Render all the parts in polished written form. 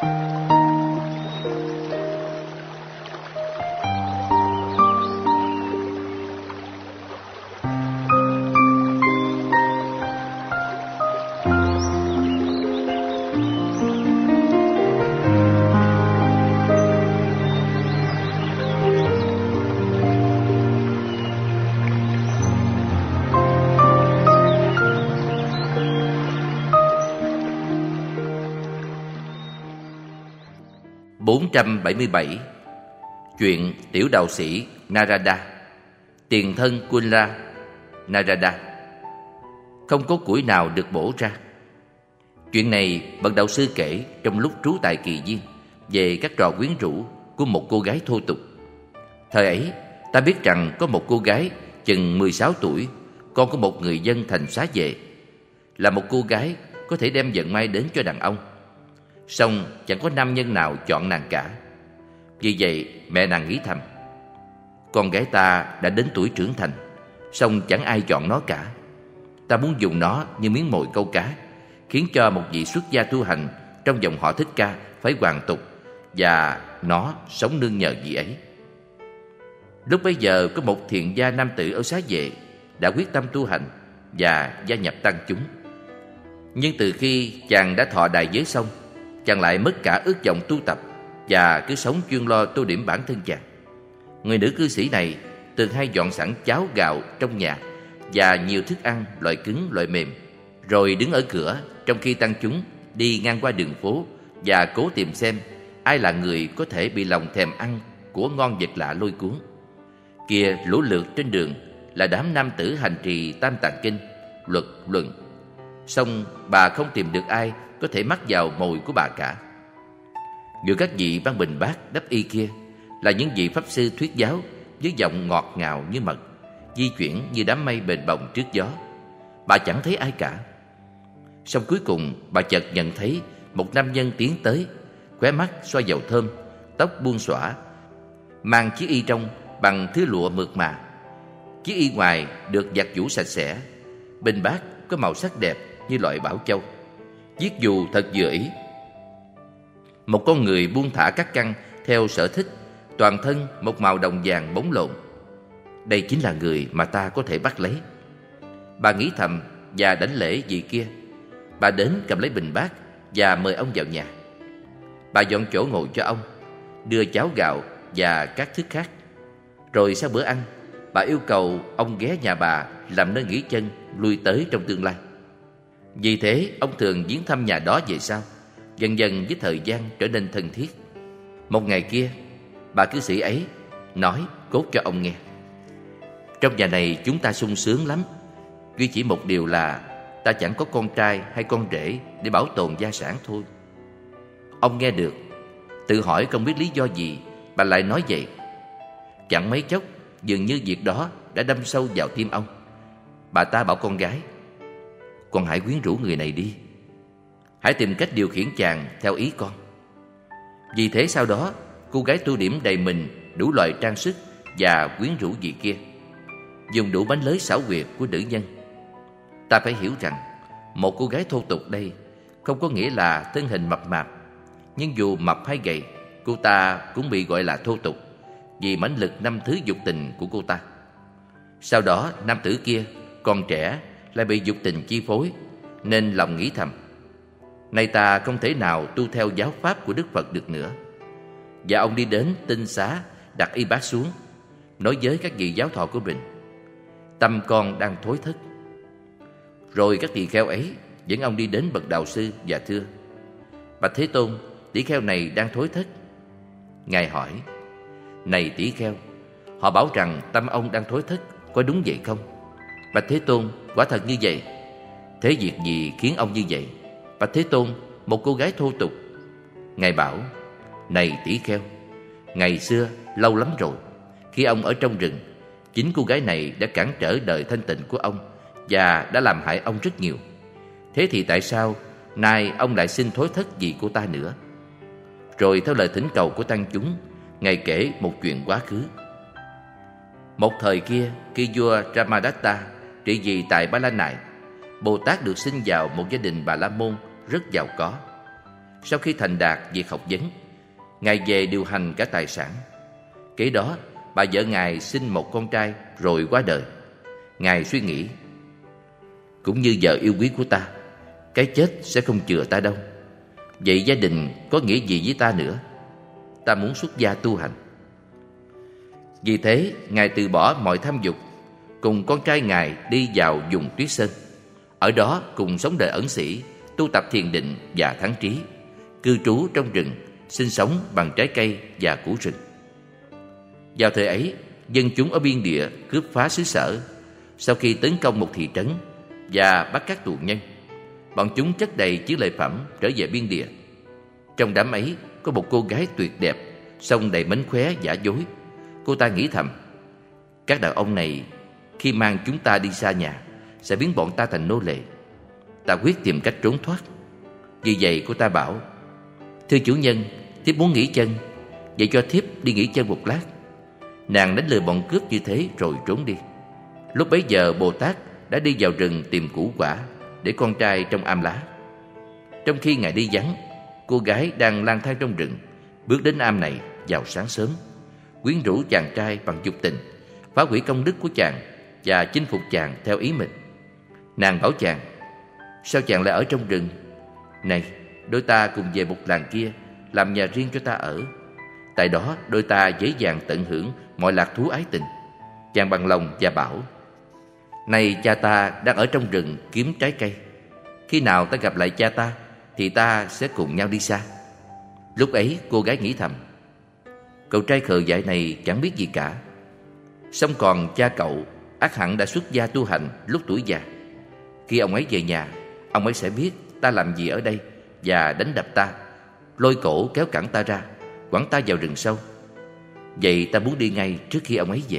477. Chuyện tiểu đạo sĩ Narada, tiền thân Kunla Narada. Không có củi nào được bổ ra. Chuyện này bậc đạo sư kể trong lúc trú tại Kỳ Viên về các trò quyến rũ của một cô gái thô tục. Thời ấy ta biết rằng có một cô gái chừng 16 tuổi, con của một người dân thành Xá Vệ, là một cô gái có thể đem vận may đến cho đàn ông. Song chẳng có nam nhân nào chọn nàng cả. Vì vậy mẹ nàng nghĩ thầm, con gái ta đã đến tuổi trưởng thành, song chẳng ai chọn nó cả. Ta muốn dùng nó như miếng mồi câu cá, khiến cho một vị xuất gia tu hành trong dòng họ Thích Ca phải hoàn tục, và nó sống nương nhờ vị ấy. Lúc bấy giờ có một thiện gia nam tử ở Xá Vệ đã quyết tâm tu hành và gia nhập tăng chúng. Nhưng từ khi chàng đã thọ đại giới xong, chàng lại mất cả ước vọng tu tập và cứ sống chuyên lo tô điểm bản thân chàng. Người nữ cư sĩ này thường hay dọn sẵn cháo gạo trong nhà và nhiều thức ăn loại cứng loại mềm, rồi đứng ở cửa trong khi tăng chúng đi ngang qua đường phố và cố tìm xem ai là người có thể bị lòng thèm ăn của ngon vật lạ lôi cuốn. Kia lũ lượt trên đường là đám nam tử hành trì Tam Tạng Kinh, luật luận. Song bà không tìm được ai có thể mắc vào mồi của bà cả. Giữa các vị ban bình bát đắp y kia là những vị pháp sư thuyết giáo với giọng ngọt ngào như mật, di chuyển như đám mây bềnh bồng trước gió. Bà chẳng thấy ai cả. Song cuối cùng bà chợt nhận thấy một nam nhân tiến tới, khóe mắt xoa dầu thơm, tóc buông xõa, mang chiếc y trong bằng thứ lụa mượt mà. Chiếc y ngoài được giặt giũ sạch sẽ, bình bát có màu sắc đẹp như loại bảo châu, chiếc dù thật vừa ý. Một con người buông thả các căn theo sở thích, toàn thân một màu đồng vàng bóng lộn. Đây chính là người mà ta có thể bắt lấy. Bà nghĩ thầm và đánh lễ vị kia. Bà đến cầm lấy bình bát và mời ông vào nhà. Bà dọn chỗ ngồi cho ông, đưa cháo gạo và các thức khác. Rồi sau bữa ăn, bà yêu cầu ông ghé nhà bà làm nơi nghỉ chân lui tới trong tương lai. Vì thế ông thường viếng thăm nhà đó về sau, dần dần với thời gian trở nên thân thiết. Một ngày kia, bà cư sĩ ấy nói cốt cho ông nghe: trong nhà này chúng ta sung sướng lắm, duy chỉ một điều là ta chẳng có con trai hay con rể để bảo tồn gia sản thôi. Ông nghe được, tự hỏi không biết lý do gì bà lại nói vậy. Chẳng mấy chốc, dường như việc đó đã đâm sâu vào tim ông. Bà ta bảo con gái: con hãy quyến rũ người này đi, hãy tìm cách điều khiển chàng theo ý con. Vì thế sau đó, cô gái tu điểm đầy mình đủ loại trang sức và quyến rũ vị kia, dùng đủ bánh lới xảo quyệt của nữ nhân. Ta phải hiểu rằng một cô gái thô tục đây không có nghĩa là thân hình mập mạp, nhưng dù mập hay gầy, cô ta cũng bị gọi là thô tục vì mãnh lực năm thứ dục tình của cô ta. Sau đó nam tử kia còn trẻ lại bị dục tình chi phối, nên lòng nghĩ thầm: nay ta không thể nào tu theo giáo pháp của Đức Phật được nữa. Và ông đi đến tinh xá, đặt y bát xuống, nói với các vị giáo thọ của mình: tâm con đang thối thất. Rồi các tỳ kheo ấy dẫn ông đi đến bậc đạo sư và thưa: bạch Thế Tôn, tỷ kheo này đang thối thất. Ngài hỏi: này tỷ kheo, họ bảo rằng tâm ông đang thối thất, có đúng vậy không? Bạch Thế Tôn, quả thật như vậy. Thế việc gì khiến ông như vậy? Bạch Thế Tôn, một cô gái thô tục. Ngài bảo: này tỷ kheo, ngày xưa lâu lắm rồi, khi ông ở trong rừng, chính cô gái này đã cản trở đời thanh tịnh của ông và đã làm hại ông rất nhiều. Thế thì tại sao nay ông lại xin thối thất vì cô ta nữa? Rồi theo lời thỉnh cầu của tăng chúng, Ngài kể một chuyện quá khứ. Một thời kia, khi vua Ramadatta trị vì tại Ba La Nại, Bồ Tát được sinh vào một gia đình Bà La Môn rất giàu có. Sau khi thành đạt việc học vấn, Ngài về điều hành cả tài sản. Kế đó, bà vợ Ngài sinh một con trai rồi qua đời. Ngài suy nghĩ, cũng như vợ yêu quý của ta, cái chết sẽ không chừa ta đâu. Vậy gia đình có nghĩa gì với ta nữa? Ta muốn xuất gia tu hành. Vì thế, Ngài từ bỏ mọi tham dục, cùng con trai Ngài đi vào vùng Tuyết Sơn. Ở đó cùng sống đời ẩn sĩ, tu tập thiền định và thắng trí, cư trú trong rừng, sinh sống bằng trái cây và củ rừng. Vào thời ấy, dân chúng ở biên địa cướp phá xứ sở. Sau khi tấn công một thị trấn và bắt các tù nhân, bọn chúng chất đầy chiến lợi phẩm trở về biên địa. Trong đám ấy có một cô gái tuyệt đẹp, song đầy mánh khóe giả dối. Cô ta nghĩ thầm, các đàn ông này khi mang chúng ta đi xa nhà sẽ biến bọn ta thành nô lệ. Ta quyết tìm cách trốn thoát. Vì vậy cô ta bảo, thưa chủ nhân, thiếp muốn nghỉ chân, vậy cho thiếp đi nghỉ chân một lát. Nàng đánh lừa bọn cướp như thế rồi trốn đi. Lúc bấy giờ Bồ Tát đã đi vào rừng tìm củ quả để con trai trong am lá. Trong khi Ngài đi vắng, cô gái đang lang thang trong rừng bước đến am này vào sáng sớm, quyến rũ chàng trai bằng dục tình, phá hủy công đức của chàng và chinh phục chàng theo ý mình. Nàng bảo chàng, sao chàng lại ở trong rừng? Này, đôi ta cùng về một làng kia, làm nhà riêng cho ta ở. Tại đó đôi ta dễ dàng tận hưởng mọi lạc thú ái tình. Chàng bằng lòng và bảo, này cha ta đang ở trong rừng kiếm trái cây. Khi nào ta gặp lại cha ta thì ta sẽ cùng nhau đi xa. Lúc ấy cô gái nghĩ thầm, cậu trai khờ dại này chẳng biết gì cả. Song còn cha cậu ắt hẳn đã xuất gia tu hành lúc tuổi già. Khi ông ấy về nhà, ông ấy sẽ biết ta làm gì ở đây và đánh đập ta, lôi cổ kéo cẳng ta ra, quẳng ta vào rừng sâu. Vậy ta muốn đi ngay trước khi ông ấy về.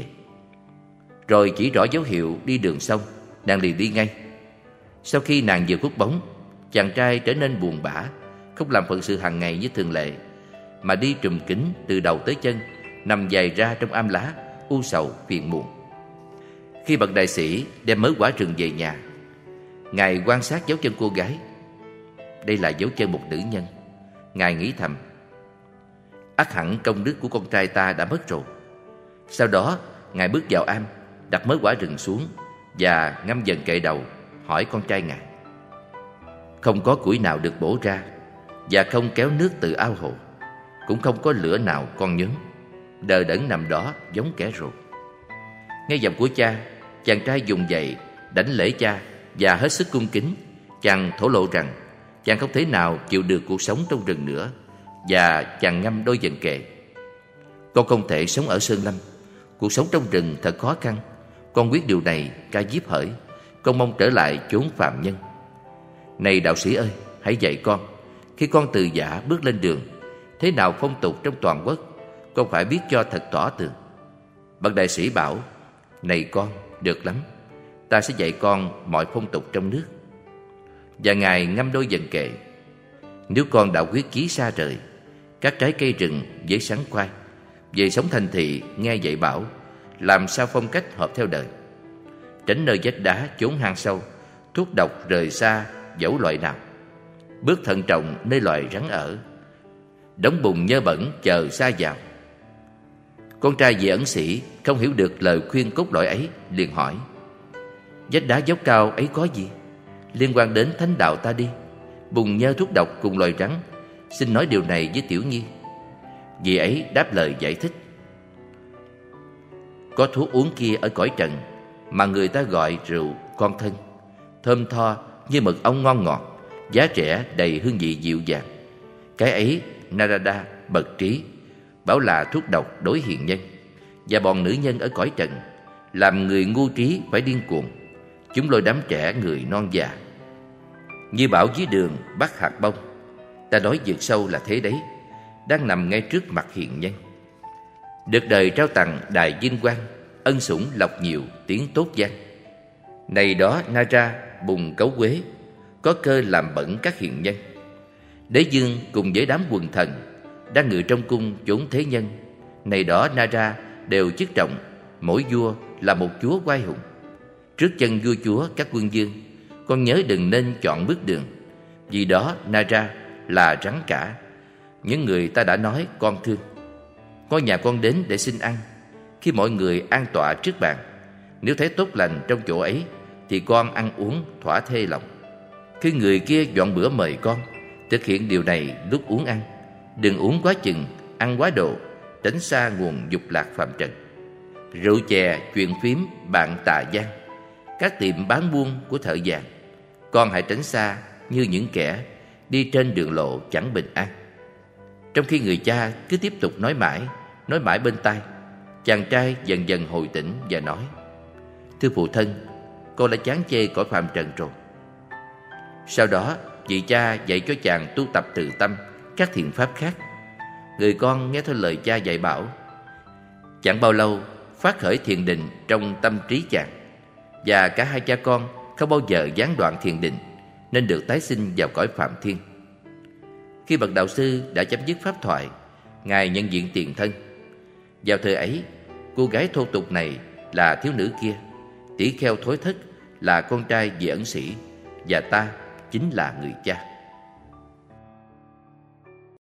Rồi chỉ rõ dấu hiệu đi đường xong, nàng liền đi ngay. Sau khi nàng vừa khuất bóng, chàng trai trở nên buồn bã, không làm phận sự hàng ngày như thường lệ, mà đi trùm kín từ đầu tới chân, nằm dài ra trong am lá, u sầu phiền muộn. Khi bậc đại sĩ đem mớ quả rừng về nhà, Ngài quan sát dấu chân cô gái. Đây là dấu chân một nữ nhân. Ngài nghĩ thầm, ắt hẳn công đức của con trai ta đã mất rồi. Sau đó Ngài bước vào am, đặt mớ quả rừng xuống và ngâm dần kệ đầu, hỏi con trai Ngài. Không có củi nào được bổ ra, và không kéo nước từ ao hồ, cũng không có lửa nào con nhớm, đờ đẫn nằm đó giống kẻ rồ. Nghe giọng của cha, chàng trai dùng dậy đảnh lễ cha và hết sức cung kính. Chàng thổ lộ rằng chàng không thể nào chịu được cuộc sống trong rừng nữa, và chàng ngâm đôi dần kệ. Con không thể sống ở sơn lâm, cuộc sống trong rừng thật khó khăn. Con biết điều này, Ca Diếp hỡi. Con mong trở lại chốn phàm nhân. Này đạo sĩ ơi, hãy dạy con. Khi con từ giả bước lên đường, thế nào phong tục trong toàn quốc, con phải biết cho thật tỏ tường. Bậc đại sĩ bảo, này con, được lắm, ta sẽ dạy con mọi phong tục trong nước. Và Ngài ngâm đôi dần kệ. Nếu con đã quyết chí xa rời các trái cây rừng với sắn khoai, về sống thành thị nghe dạy bảo, làm sao phong cách hợp theo đời, tránh nơi vách đá chốn hang sâu, thuốc độc rời xa dẫu loại nào, bước thận trọng nơi loài rắn ở, đống bùn nhơ bẩn chờ xa vào. Con trai về ẩn sĩ không hiểu được lời khuyên cốt lõi ấy, liền hỏi, vách đá dốc cao ấy có gì liên quan đến thánh đạo ta đi? Bùn nhơ thuốc độc cùng loài rắn, xin nói điều này với tiểu nhi. Vì ấy đáp lời giải thích, có thuốc uống kia ở cõi trần mà người ta gọi rượu con thân, thơm tho như mật ong ngon ngọt, giá rẻ đầy hương vị dịu dàng. Cái ấy Narada bậc trí bảo là thuốc độc đối hiền nhân, và bọn nữ nhân ở cõi trần làm người ngu trí phải điên cuồng. Chúng lôi đám trẻ người non già như bão dưới đường bắt hạt bông. Ta nói vượt sâu là thế đấy, đang nằm ngay trước mặt hiền nhân. Được đời trao tặng đài vinh quang, ân sủng lộc nhiều tiếng tốt danh. Này đó Nara bùng cấu quế, có cơ làm bẩn các hiền nhân. Đế dương cùng với đám quần thần đang ngự trong cung chốn thế nhân. Này đó Nara đều chức trọng, mỗi vua là một chúa oai hùng. Trước chân vua chúa các quân vương, con nhớ đừng nên chọn bước đường. Vì đó Nara là rắn cả, những người ta đã nói con thương. Ngôi nhà con đến để xin ăn. Khi mọi người an tọa trước bàn, nếu thấy tốt lành trong chỗ ấy thì con ăn uống thỏa thê lòng. Khi người kia dọn bữa mời con, thực hiện điều này lúc uống ăn. Đừng uống quá chừng, ăn quá độ, tránh xa nguồn dục lạc phàm trần. Rượu chè, chuyện phím, bạn tà gian, các tiệm bán buôn của thợ vàng, con hãy tránh xa như những kẻ đi trên đường lộ chẳng bình an. Trong khi người cha cứ tiếp tục nói mãi bên tai, chàng trai dần dần hồi tỉnh và nói: thưa phụ thân, con đã chán chê cõi phàm trần rồi. Sau đó vị cha dạy cho chàng tu tập từ tâm các thiện pháp khác. Người con nghe theo lời cha dạy bảo. Chẳng bao lâu phát khởi thiền định trong tâm trí chàng, và cả hai cha con không bao giờ gián đoạn thiền định, nên được tái sinh vào cõi phạm thiên. Khi bậc đạo sư đã chấm dứt pháp thoại, ngài nhận diện tiền thân. Vào thời ấy, cô gái thô tục này là thiếu nữ kia, tỷ kheo thối thất là con trai vị ẩn sĩ, và ta chính là người cha.